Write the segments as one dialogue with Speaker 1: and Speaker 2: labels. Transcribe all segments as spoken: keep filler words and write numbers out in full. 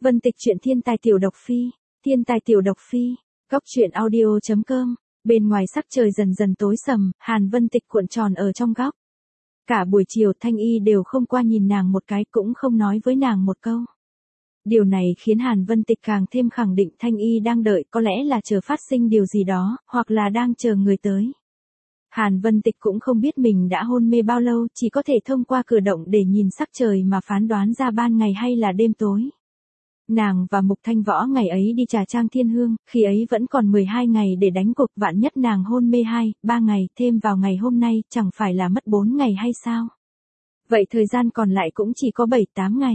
Speaker 1: Vân Tịch truyện thiên tài tiểu độc phi, thiên tài tiểu độc phi, góc truyện audio chấm com. Bên ngoài sắc trời dần dần tối sầm, Hàn Vân Tịch cuộn tròn ở trong góc. Cả buổi chiều Thanh Y đều không qua nhìn nàng một cái, cũng không nói với nàng một câu. Điều này khiến Hàn Vân Tịch càng thêm khẳng định Thanh Y đang đợi, có lẽ là chờ phát sinh điều gì đó, hoặc là đang chờ người tới. Hàn Vân Tịch cũng không biết mình đã hôn mê bao lâu, chỉ có thể thông qua cửa động để nhìn sắc trời mà phán đoán ra ban ngày hay là đêm tối. Nàng và Mục Thanh Võ ngày ấy đi trà trang thiên hương, khi ấy vẫn còn mười hai ngày để đánh cuộc, vạn nhất nàng hôn mê hai, ba ngày, thêm vào ngày hôm nay, chẳng phải là mất bốn ngày hay sao? Vậy thời gian còn lại cũng chỉ có bảy tám ngày.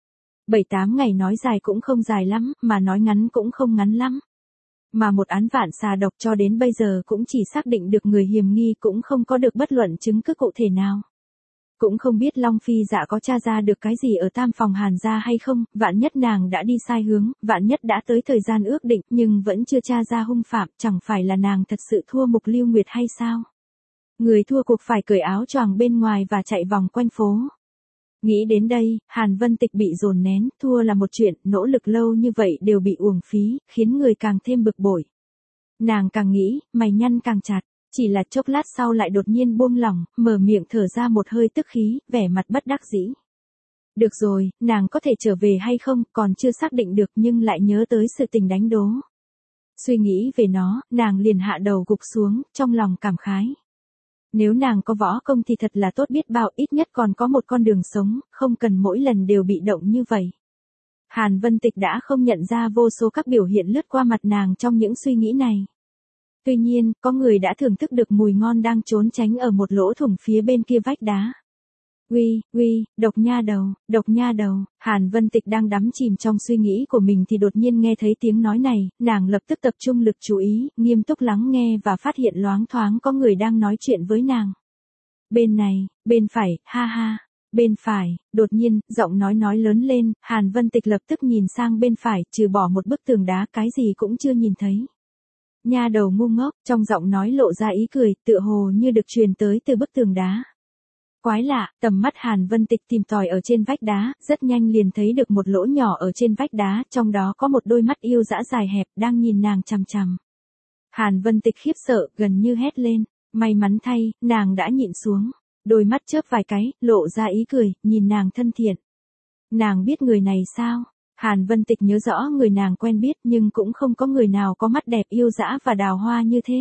Speaker 1: bảy tám ngày nói dài cũng không dài lắm, mà nói ngắn cũng không ngắn lắm. Mà một án vạn xà độc cho đến bây giờ cũng chỉ xác định được người hiểm nghi, cũng không có được bất luận chứng cứ cụ thể nào. Cũng không biết Long Phi Dạ có tra ra được cái gì ở tam phòng Hàn gia hay không, vạn nhất nàng đã đi sai hướng, vạn nhất đã tới thời gian ước định nhưng vẫn chưa tra ra hung phạm, chẳng phải là nàng thật sự thua Mục Lưu Nguyệt hay sao? Người thua cuộc phải cởi áo choàng bên ngoài và chạy vòng quanh phố. Nghĩ đến đây, Hàn Vân Tịch bị dồn nén, thua là một chuyện, nỗ lực lâu như vậy đều bị uổng phí, khiến người càng thêm bực bội. Nàng càng nghĩ, mày nhăn càng chặt, chỉ là chốc lát sau lại đột nhiên buông lỏng, mở miệng thở ra một hơi tức khí, vẻ mặt bất đắc dĩ. Được rồi, nàng có thể trở về hay không, còn chưa xác định được nhưng lại nhớ tới sự tình đánh đố. Suy nghĩ về nó, nàng liền hạ đầu gục xuống, trong lòng cảm khái. Nếu nàng có võ công thì thật là tốt biết bao, ít nhất còn có một con đường sống, không cần mỗi lần đều bị động như vậy. Hàn Vân Tịch đã không nhận ra vô số các biểu hiện lướt qua mặt nàng trong những suy nghĩ này. Tuy nhiên, có người đã thưởng thức được mùi ngon đang trốn tránh ở một lỗ thủng phía bên kia vách đá. Uy, uy, độc nha đầu, độc nha đầu, Hàn Vân Tịch đang đắm chìm trong suy nghĩ của mình thì đột nhiên nghe thấy tiếng nói này, nàng lập tức tập trung lực chú ý, nghiêm túc lắng nghe và phát hiện loáng thoáng có người đang nói chuyện với nàng. Bên này, bên phải, ha ha, bên phải, đột nhiên, giọng nói nói lớn lên, Hàn Vân Tịch lập tức nhìn sang bên phải, trừ bỏ một bức tường đá cái gì cũng chưa nhìn thấy. Nha đầu ngu ngốc, trong giọng nói lộ ra ý cười, tựa hồ như được truyền tới từ bức tường đá. Quái lạ, tầm mắt Hàn Vân Tịch tìm tòi ở trên vách đá, rất nhanh liền thấy được một lỗ nhỏ ở trên vách đá, trong đó có một đôi mắt yêu dã dài hẹp, đang nhìn nàng chằm chằm. Hàn Vân Tịch khiếp sợ, gần như hét lên, may mắn thay, nàng đã nhịn xuống, đôi mắt chớp vài cái, lộ ra ý cười, nhìn nàng thân thiện. Nàng biết người này sao? Hàn Vân Tịch nhớ rõ người nàng quen biết nhưng cũng không có người nào có mắt đẹp yêu dã và đào hoa như thế.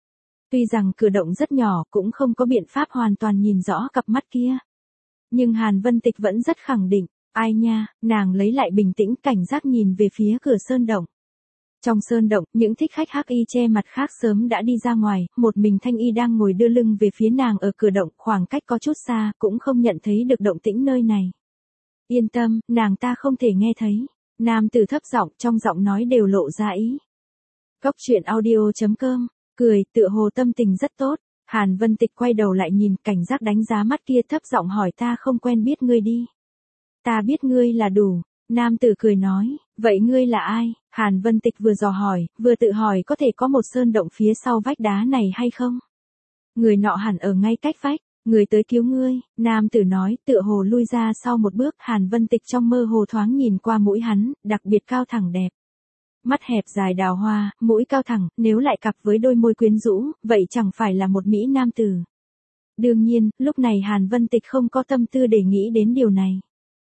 Speaker 1: Tuy rằng cửa động rất nhỏ cũng không có biện pháp hoàn toàn nhìn rõ cặp mắt kia. Nhưng Hàn Vân Tịch vẫn rất khẳng định, ai nha, nàng lấy lại bình tĩnh cảnh giác nhìn về phía cửa sơn động. Trong sơn động, những thích khách hắc y che mặt khác sớm đã đi ra ngoài, một mình Thanh Y đang ngồi đưa lưng về phía nàng ở cửa động, khoảng cách có chút xa, cũng không nhận thấy được động tĩnh nơi này. Yên tâm, nàng ta không thể nghe thấy. Nam tử thấp giọng, trong giọng nói đều lộ ra ý. Góc truyện audio chấm com, cười, tựa hồ tâm tình rất tốt. Hàn Vân Tịch quay đầu lại nhìn, cảnh giác đánh giá mắt kia, thấp giọng hỏi, ta không quen biết ngươi đi. Ta biết ngươi là đủ. Nam tử cười nói, vậy ngươi là ai? Hàn Vân Tịch vừa dò hỏi, vừa tự hỏi có thể có một sơn động phía sau vách đá này hay không? Người nọ hẳn ở ngay cách vách. Người tới cứu ngươi, nam tử nói, tựa hồ lui ra sau một bước, Hàn Vân Tịch trong mơ hồ thoáng nhìn qua mũi hắn, đặc biệt cao thẳng đẹp. Mắt hẹp dài đào hoa, mũi cao thẳng, nếu lại cặp với đôi môi quyến rũ, vậy chẳng phải là một mỹ nam tử. Đương nhiên, lúc này Hàn Vân Tịch không có tâm tư để nghĩ đến điều này.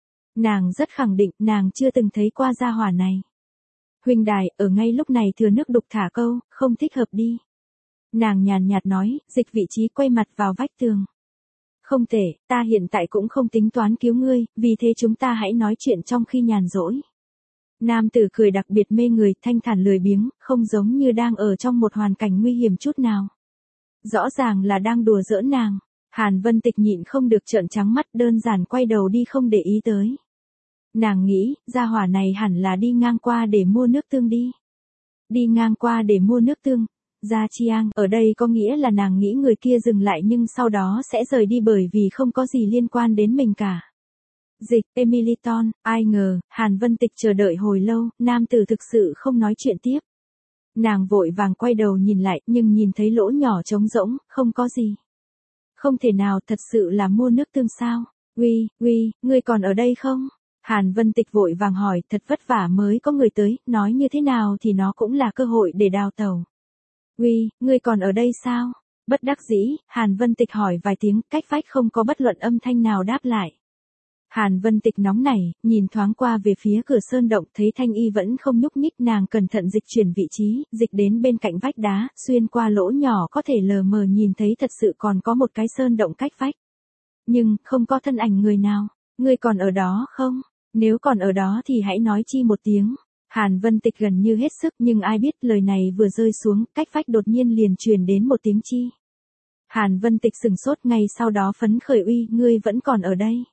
Speaker 1: Nàng rất khẳng định, nàng chưa từng thấy qua gia hỏa này. Huynh đài, ở ngay lúc này thừa nước đục thả câu, không thích hợp đi. Nàng nhàn nhạt nói, dịch vị trí quay mặt vào vách tường. Không thể, ta hiện tại cũng không tính toán cứu ngươi, vì thế chúng ta hãy nói chuyện trong khi nhàn rỗi. Nam tử cười đặc biệt mê người, thanh thản lười biếng, không giống như đang ở trong một hoàn cảnh nguy hiểm chút nào. Rõ ràng là đang đùa giỡn nàng. Hàn Vân Tịch nhịn không được trợn trắng mắt, đơn giản quay đầu đi không để ý tới. Nàng nghĩ, gia hỏa này hẳn là đi ngang qua để mua nước tương đi. Đi ngang qua để mua nước tương. Gia Chiang, ở đây có nghĩa là nàng nghĩ người kia dừng lại nhưng sau đó sẽ rời đi bởi vì không có gì liên quan đến mình cả. Dịch, Emiliton, ai ngờ, Hàn Vân Tịch chờ đợi hồi lâu, nam tử thực sự không nói chuyện tiếp. Nàng vội vàng quay đầu nhìn lại, nhưng nhìn thấy lỗ nhỏ trống rỗng, không có gì. Không thể nào, thật sự là mua nước tương sao? Uy, uy, ngươi còn ở đây không? Hàn Vân Tịch vội vàng hỏi, thật vất vả mới có người tới, nói như thế nào thì nó cũng là cơ hội để đào tẩu. Uy, ngươi còn ở đây sao? Bất đắc dĩ, Hàn Vân Tịch hỏi vài tiếng, cách vách không có bất luận âm thanh nào đáp lại. Hàn Vân Tịch nóng nảy, nhìn thoáng qua về phía cửa sơn động, thấy Thanh Y vẫn không nhúc nhích, nàng cẩn thận dịch chuyển vị trí, dịch đến bên cạnh vách đá, xuyên qua lỗ nhỏ có thể lờ mờ nhìn thấy thật sự còn có một cái sơn động cách vách. Nhưng, không có thân ảnh người nào. Ngươi còn ở đó không? Nếu còn ở đó thì hãy nói chi một tiếng. Hàn Vân Tịch gần như hết sức, nhưng ai biết lời này vừa rơi xuống, cách vách đột nhiên liền truyền đến một tiếng chi. Hàn Vân Tịch sừng sốt, ngay sau đó phấn khởi, uy, ngươi vẫn còn ở đây.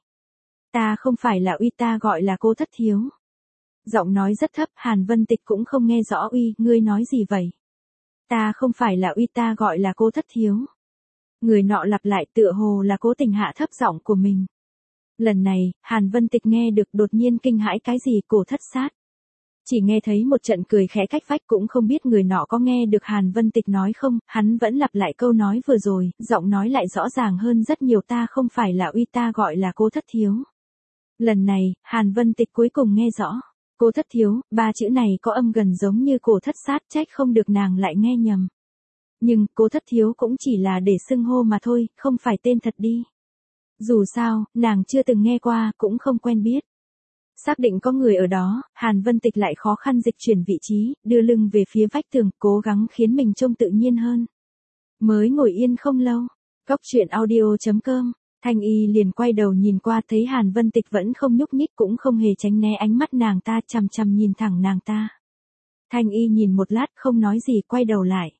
Speaker 1: Ta không phải là uy, ta gọi là cô thất thiếu. Giọng nói rất thấp, Hàn Vân Tịch cũng không nghe rõ, uy, ngươi nói gì vậy? Ta không phải là uy, ta gọi là cô thất thiếu. Người nọ lặp lại, tựa hồ là cố tình hạ thấp giọng của mình. Lần này, Hàn Vân Tịch nghe được, đột nhiên kinh hãi, cái gì cổ thất sát. Chỉ nghe thấy một trận cười khẽ cách vách, cũng không biết người nọ có nghe được Hàn Vân Tịch nói không, hắn vẫn lặp lại câu nói vừa rồi, giọng nói lại rõ ràng hơn rất nhiều, ta không phải là uy, ta gọi là cô thất thiếu. Lần này, Hàn Vân Tịch cuối cùng nghe rõ. Cô thất thiếu, ba chữ này có âm gần giống như cổ thất sát, trách không được nàng lại nghe nhầm. Nhưng, cô thất thiếu cũng chỉ là để xưng hô mà thôi, không phải tên thật đi. Dù sao, nàng chưa từng nghe qua, cũng không quen biết. Xác định có người ở đó, Hàn Vân Tịch lại khó khăn dịch chuyển vị trí, đưa lưng về phía vách tường, cố gắng khiến mình trông tự nhiên hơn. Mới ngồi yên không lâu, góc truyện audio chấm com, Thanh Y liền quay đầu nhìn qua, thấy Hàn Vân Tịch vẫn không nhúc nhích, cũng không hề tránh né ánh mắt nàng ta, chằm chằm nhìn thẳng nàng ta. Thanh Y nhìn một lát không nói gì, quay đầu lại.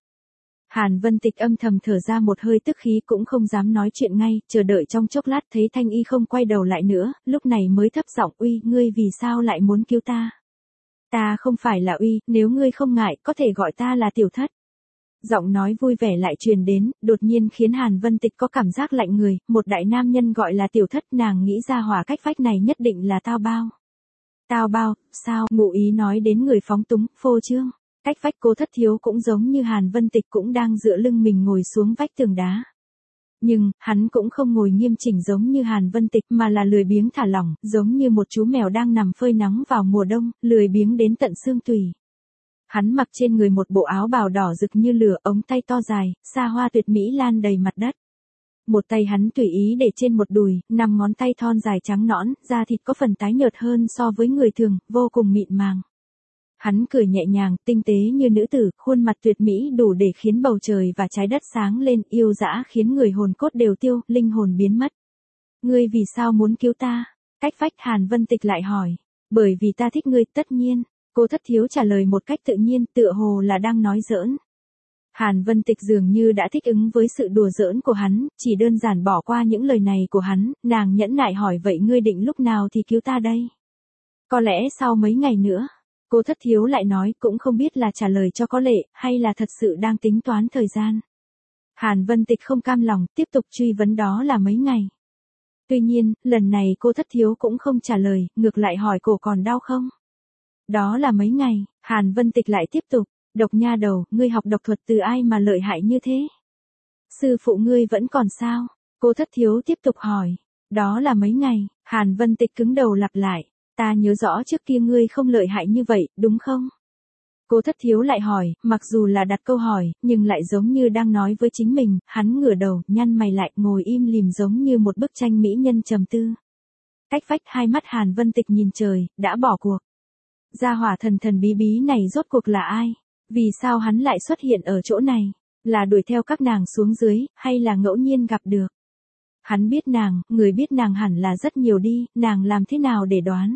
Speaker 1: Hàn Vân Tịch âm thầm thở ra một hơi tức khí, cũng không dám nói chuyện ngay, chờ đợi trong chốc lát thấy Thanh Y không quay đầu lại nữa, lúc này mới thấp giọng, uy, ngươi vì sao lại muốn cứu ta? Ta không phải là uy, nếu ngươi không ngại, có thể gọi ta là tiểu thất. Giọng nói vui vẻ lại truyền đến, đột nhiên khiến Hàn Vân Tịch có cảm giác lạnh người, một đại nam nhân gọi là tiểu thất, nàng nghĩ ra hỏa cách vách này nhất định là tao bao. Tao bao, sao, ngụ ý nói đến người phóng túng, phô trương. Cách vách cô thất thiếu cũng giống như Hàn Vân Tịch, cũng đang dựa lưng mình ngồi xuống vách tường đá. Nhưng, hắn cũng không ngồi nghiêm chỉnh giống như Hàn Vân Tịch, mà là lười biếng thả lỏng, giống như một chú mèo đang nằm phơi nắng vào mùa đông, lười biếng đến tận xương tủy. Hắn mặc trên người một bộ áo bào đỏ rực như lửa, ống tay to dài, xa hoa tuyệt mỹ lan đầy mặt đất. Một tay hắn tùy ý để trên một đùi, năm ngón tay thon dài trắng nõn, da thịt có phần tái nhợt hơn so với người thường, vô cùng mịn màng. Hắn cười nhẹ nhàng, tinh tế như nữ tử, khuôn mặt tuyệt mỹ đủ để khiến bầu trời và trái đất sáng lên, yêu dã khiến người hồn cốt đều tiêu, linh hồn biến mất. Ngươi vì sao muốn cứu ta? Cách vách Hàn Vân Tịch lại hỏi. Bởi vì ta thích ngươi, tất nhiên. Cô thất thiếu trả lời một cách tự nhiên, tựa hồ là đang nói giỡn. Hàn Vân Tịch dường như đã thích ứng với sự đùa giỡn của hắn, chỉ đơn giản bỏ qua những lời này của hắn, nàng nhẫn nại hỏi, vậy ngươi định lúc nào thì cứu ta đây? Có lẽ sau mấy ngày nữa. Cô thất thiếu lại nói, cũng không biết là trả lời cho có lệ, hay là thật sự đang tính toán thời gian. Hàn Vân Tịch không cam lòng, tiếp tục truy vấn, đó là mấy ngày. Tuy nhiên, lần này cô thất thiếu cũng không trả lời, ngược lại hỏi, cổ còn đau không? Đó là mấy ngày, Hàn Vân Tịch lại tiếp tục, độc nha đầu, ngươi học độc thuật từ ai mà lợi hại như thế? Sư phụ ngươi vẫn còn sao? Cô thất thiếu tiếp tục hỏi, đó là mấy ngày, Hàn Vân Tịch cứng đầu lặp lại. Ta nhớ rõ trước kia ngươi không lợi hại như vậy, đúng không? Cô thất thiếu lại hỏi, mặc dù là đặt câu hỏi, nhưng lại giống như đang nói với chính mình, hắn ngửa đầu, nhăn mày lại, ngồi im lìm giống như một bức tranh mỹ nhân trầm tư. Cách vách hai mắt Hàn Vân Tịch nhìn trời, đã bỏ cuộc. Gia hỏa thần thần bí bí này rốt cuộc là ai? Vì sao hắn lại xuất hiện ở chỗ này? Là đuổi theo các nàng xuống dưới, hay là ngẫu nhiên gặp được? Hắn biết nàng, người biết nàng hẳn là rất nhiều đi, nàng làm thế nào để đoán?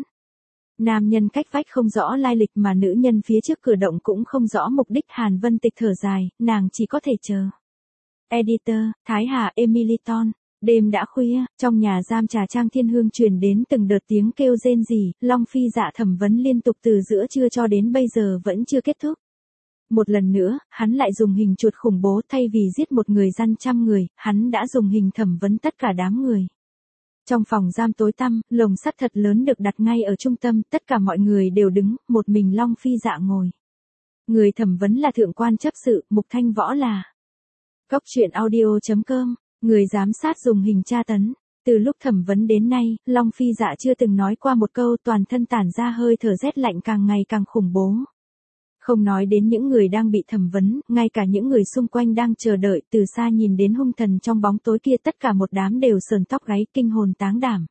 Speaker 1: Nam nhân cách vách không rõ lai lịch mà nữ nhân phía trước cửa động cũng không rõ mục đích, Hàn Vân Tịch thở dài, nàng chỉ có thể chờ. Editor, Thái Hà Emiliton. Đêm đã khuya, trong nhà giam Trà Trang Thiên Hương truyền đến từng đợt tiếng kêu rên rỉ, Long Phi Dạ thẩm vấn liên tục từ giữa trưa cho đến bây giờ vẫn chưa kết thúc. Một lần nữa, hắn lại dùng hình chuột khủng bố, thay vì giết một người gian trăm người, hắn đã dùng hình thẩm vấn tất cả đám người. Trong phòng giam tối tăm, lồng sắt thật lớn được đặt ngay ở trung tâm, tất cả mọi người đều đứng, một mình Long Phi Dạ ngồi. Người thẩm vấn là thượng quan chấp sự, Mục Thanh Võ là. Góc truyện audio chấm com, người giám sát dùng hình tra tấn. Từ lúc thẩm vấn đến nay, Long Phi Dạ chưa từng nói qua một câu, toàn thân tản ra hơi thở rét lạnh càng ngày càng khủng bố. Không nói đến những người đang bị thẩm vấn, ngay cả những người xung quanh đang chờ đợi, từ xa nhìn đến hung thần trong bóng tối kia, tất cả một đám đều sờn tóc gáy, kinh hồn táng đảm.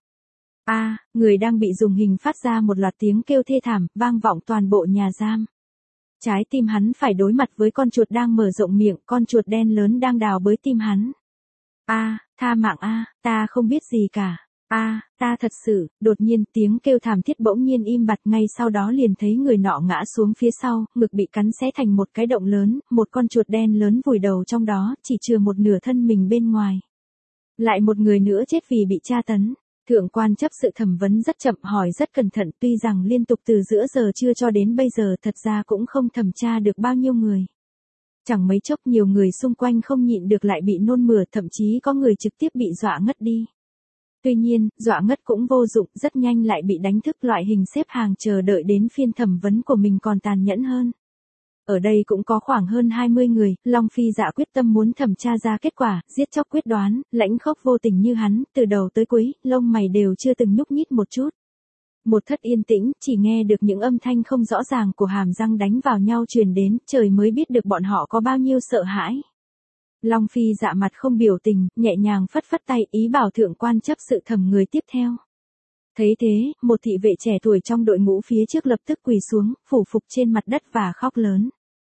Speaker 1: A, người đang bị dùng hình phát ra một loạt tiếng kêu thê thảm, vang vọng toàn bộ nhà giam. Trái tim hắn phải đối mặt với con chuột đang mở rộng miệng, con chuột đen lớn đang đào bới tim hắn. A, tha mạng a, ta không biết gì cả. A, ta thật sự, đột nhiên tiếng kêu thảm thiết bỗng nhiên im bặt, ngay sau đó liền thấy người nọ ngã xuống phía sau, ngực bị cắn xé thành một cái động lớn, một con chuột đen lớn vùi đầu trong đó, chỉ chừa một nửa thân mình bên ngoài. Lại một người nữa chết vì bị tra tấn. Thượng quan chấp sự thẩm vấn rất chậm, hỏi rất cẩn thận, tuy rằng liên tục từ giữa giờ trưa cho đến bây giờ thật ra cũng không thẩm tra được bao nhiêu người. Chẳng mấy chốc nhiều người xung quanh không nhịn được lại bị nôn mửa, thậm chí có người trực tiếp bị dọa ngất đi. Tuy nhiên, dọa ngất cũng vô dụng, rất nhanh lại bị đánh thức, loại hình xếp hàng chờ đợi đến phiên thẩm vấn của mình còn tàn nhẫn hơn. Ở đây cũng có khoảng hơn hai mươi người, Long Phi Dạ quyết tâm muốn thẩm tra ra kết quả, giết chóc quyết đoán, lãnh khốc vô tình như hắn, từ đầu tới cuối, lông mày đều chưa từng nhúc nhích một chút. Một thất yên tĩnh, chỉ nghe được những âm thanh không rõ ràng của hàm răng đánh vào nhau truyền đến, trời mới biết được bọn họ có bao nhiêu sợ hãi. Long Phi Dạ mặt không biểu tình, nhẹ nhàng phất phất tay, ý bảo thượng quan chấp sự thẩm người tiếp theo. Thấy thế, một thị vệ trẻ tuổi trong đội ngũ phía trước lập tức quỳ xuống, phủ phục trên mặt đất và khóc lớn.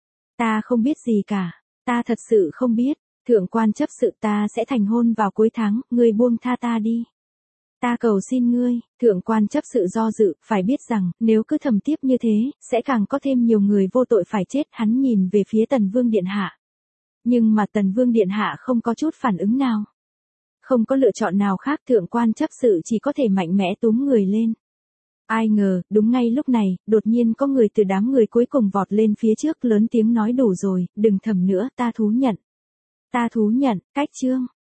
Speaker 1: Ta không biết gì cả, ta thật sự không biết, thượng quan chấp sự, ta sẽ thành hôn vào cuối tháng, ngươi buông tha ta đi. Ta cầu xin ngươi, thượng quan chấp sự do dự, phải biết rằng, nếu cứ thẩm tiếp như thế, sẽ càng có thêm nhiều người vô tội phải chết. Hắn nhìn về phía Tần Vương Điện Hạ. Nhưng mà Tần Vương Điện Hạ không có chút phản ứng nào. Không có lựa chọn nào khác, thượng quan chấp sự chỉ có thể mạnh mẽ túm người lên. Ai ngờ, đúng ngay lúc này, đột nhiên có người từ đám người cuối cùng vọt lên phía trước, lớn tiếng nói đủ rồi, đừng thẩm nữa, ta thú nhận. Ta thú nhận, cách chương.